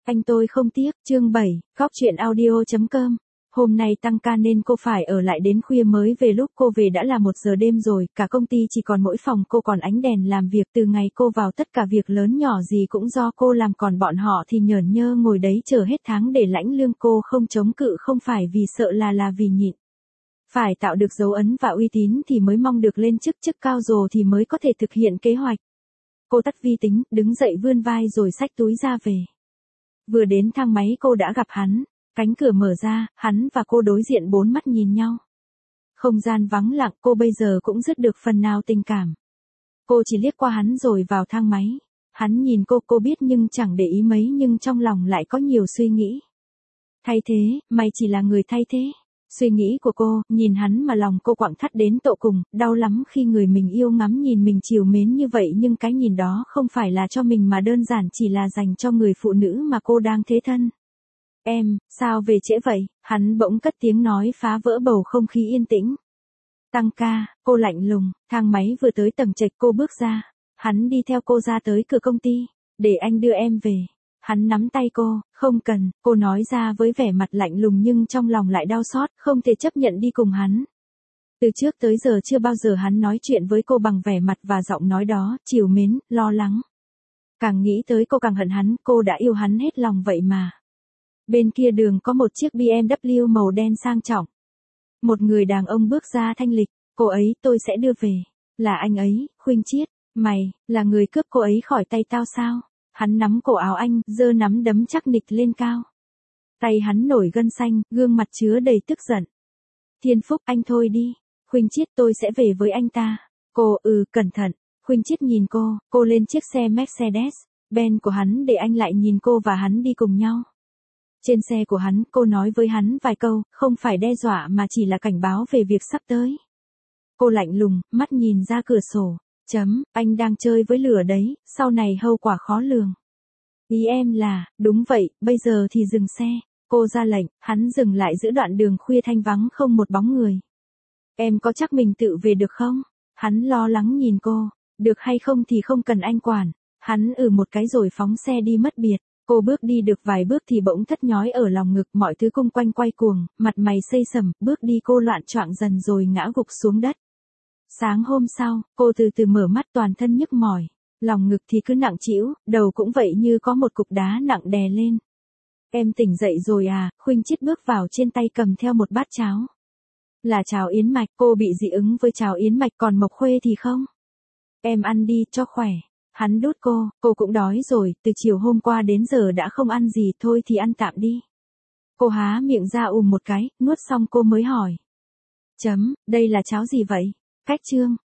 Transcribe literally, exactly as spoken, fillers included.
Anh tôi không tiếc, chương bảy, góc chuyện audio.com. Hôm nay tăng ca nên cô phải ở lại đến khuya mới về, lúc cô về đã là một giờ đêm rồi, cả công ty chỉ còn mỗi phòng cô còn ánh đèn làm việc. Từ ngày cô vào tất cả việc lớn nhỏ gì cũng do cô làm, còn bọn họ thì nhởn nhơ ngồi đấy chờ hết tháng để lãnh lương. Cô không chống cự, không phải vì sợ là là vì nhịn. Phải tạo được dấu ấn và uy tín thì mới mong được lên chức, chức cao rồi thì mới có thể thực hiện kế hoạch. Cô tắt vi tính, đứng dậy vươn vai rồi xách túi ra về. Vừa đến thang máy cô đã gặp hắn. Cánh cửa mở ra, hắn và cô đối diện bốn mắt nhìn nhau. Không gian vắng lặng, cô bây giờ cũng dứt được phần nào tình cảm. Cô chỉ liếc qua hắn rồi vào thang máy. Hắn nhìn cô, cô biết nhưng chẳng để ý mấy, nhưng trong lòng lại có nhiều suy nghĩ. Thay thế, mày chỉ là người thay thế. Suy nghĩ của cô, nhìn hắn mà lòng cô quặn thắt đến tột cùng, đau lắm khi người mình yêu ngắm nhìn mình trìu mến như vậy, nhưng cái nhìn đó không phải là cho mình mà đơn giản chỉ là dành cho người phụ nữ mà cô đang thế thân. Em, sao về trễ vậy? Hắn bỗng cất tiếng nói phá vỡ bầu không khí yên tĩnh. Tăng ca, cô lạnh lùng, thang máy vừa tới tầng trệt cô bước ra. Hắn đi theo cô ra tới cửa công ty, để anh đưa em về. Hắn nắm tay cô, không cần, cô nói ra với vẻ mặt lạnh lùng nhưng trong lòng lại đau xót, không thể chấp nhận đi cùng hắn. Từ trước tới giờ chưa bao giờ hắn nói chuyện với cô bằng vẻ mặt và giọng nói đó, trìu mến, lo lắng. Càng nghĩ tới cô càng hận hắn, cô đã yêu hắn hết lòng vậy mà. Bên kia đường có một chiếc bê em vê màu đen sang trọng. Một người đàn ông bước ra thanh lịch, cô ấy tôi sẽ đưa về. Là anh ấy, Khuynh Triết, mày, là người cướp cô ấy khỏi tay tao sao? Hắn nắm cổ áo anh, giơ nắm đấm chắc nịch lên cao. Tay hắn nổi gân xanh, gương mặt chứa đầy tức giận. Thiên Phúc, anh thôi đi. Khuynh Triết, tôi sẽ về với anh ta. Cô, ừ, cẩn thận. Khuynh Triết nhìn cô, cô lên chiếc xe Mercedes-Benz của hắn để anh lại nhìn cô và hắn đi cùng nhau. Trên xe của hắn, cô nói với hắn vài câu, không phải đe dọa mà chỉ là cảnh báo về việc sắp tới. Cô lạnh lùng, mắt nhìn ra cửa sổ. Chấm, anh đang chơi với lửa đấy, sau này hậu quả khó lường. Ý em là, đúng vậy, bây giờ thì dừng xe. Cô ra lệnh, hắn dừng lại giữa đoạn đường khuya thanh vắng không một bóng người. Em có chắc mình tự về được không? Hắn lo lắng nhìn cô, được hay không thì không cần anh quản. Hắn ừ một cái rồi phóng xe đi mất biệt. Cô bước đi được vài bước thì bỗng thất nhói ở lòng ngực, mọi thứ xung quanh quay cuồng, mặt mày xây sầm, bước đi cô loạn choạng dần rồi ngã gục xuống đất. Sáng hôm sau, cô từ từ mở mắt toàn thân nhức mỏi, lòng ngực thì cứ nặng trĩu, đầu cũng vậy như có một cục đá nặng đè lên. Em tỉnh dậy rồi à? Khuynh Triết bước vào, trên tay cầm theo một bát cháo. Là cháo yến mạch, cô bị dị ứng với cháo yến mạch, còn mộc khuê thì không. Em ăn đi, cho khỏe. Hắn đút cô, cô cũng đói rồi, từ chiều hôm qua đến giờ đã không ăn gì, thôi thì ăn tạm đi. Cô há miệng ra ùm một cái, nuốt xong cô mới hỏi. Chấm, đây là cháo gì vậy? Cách chương.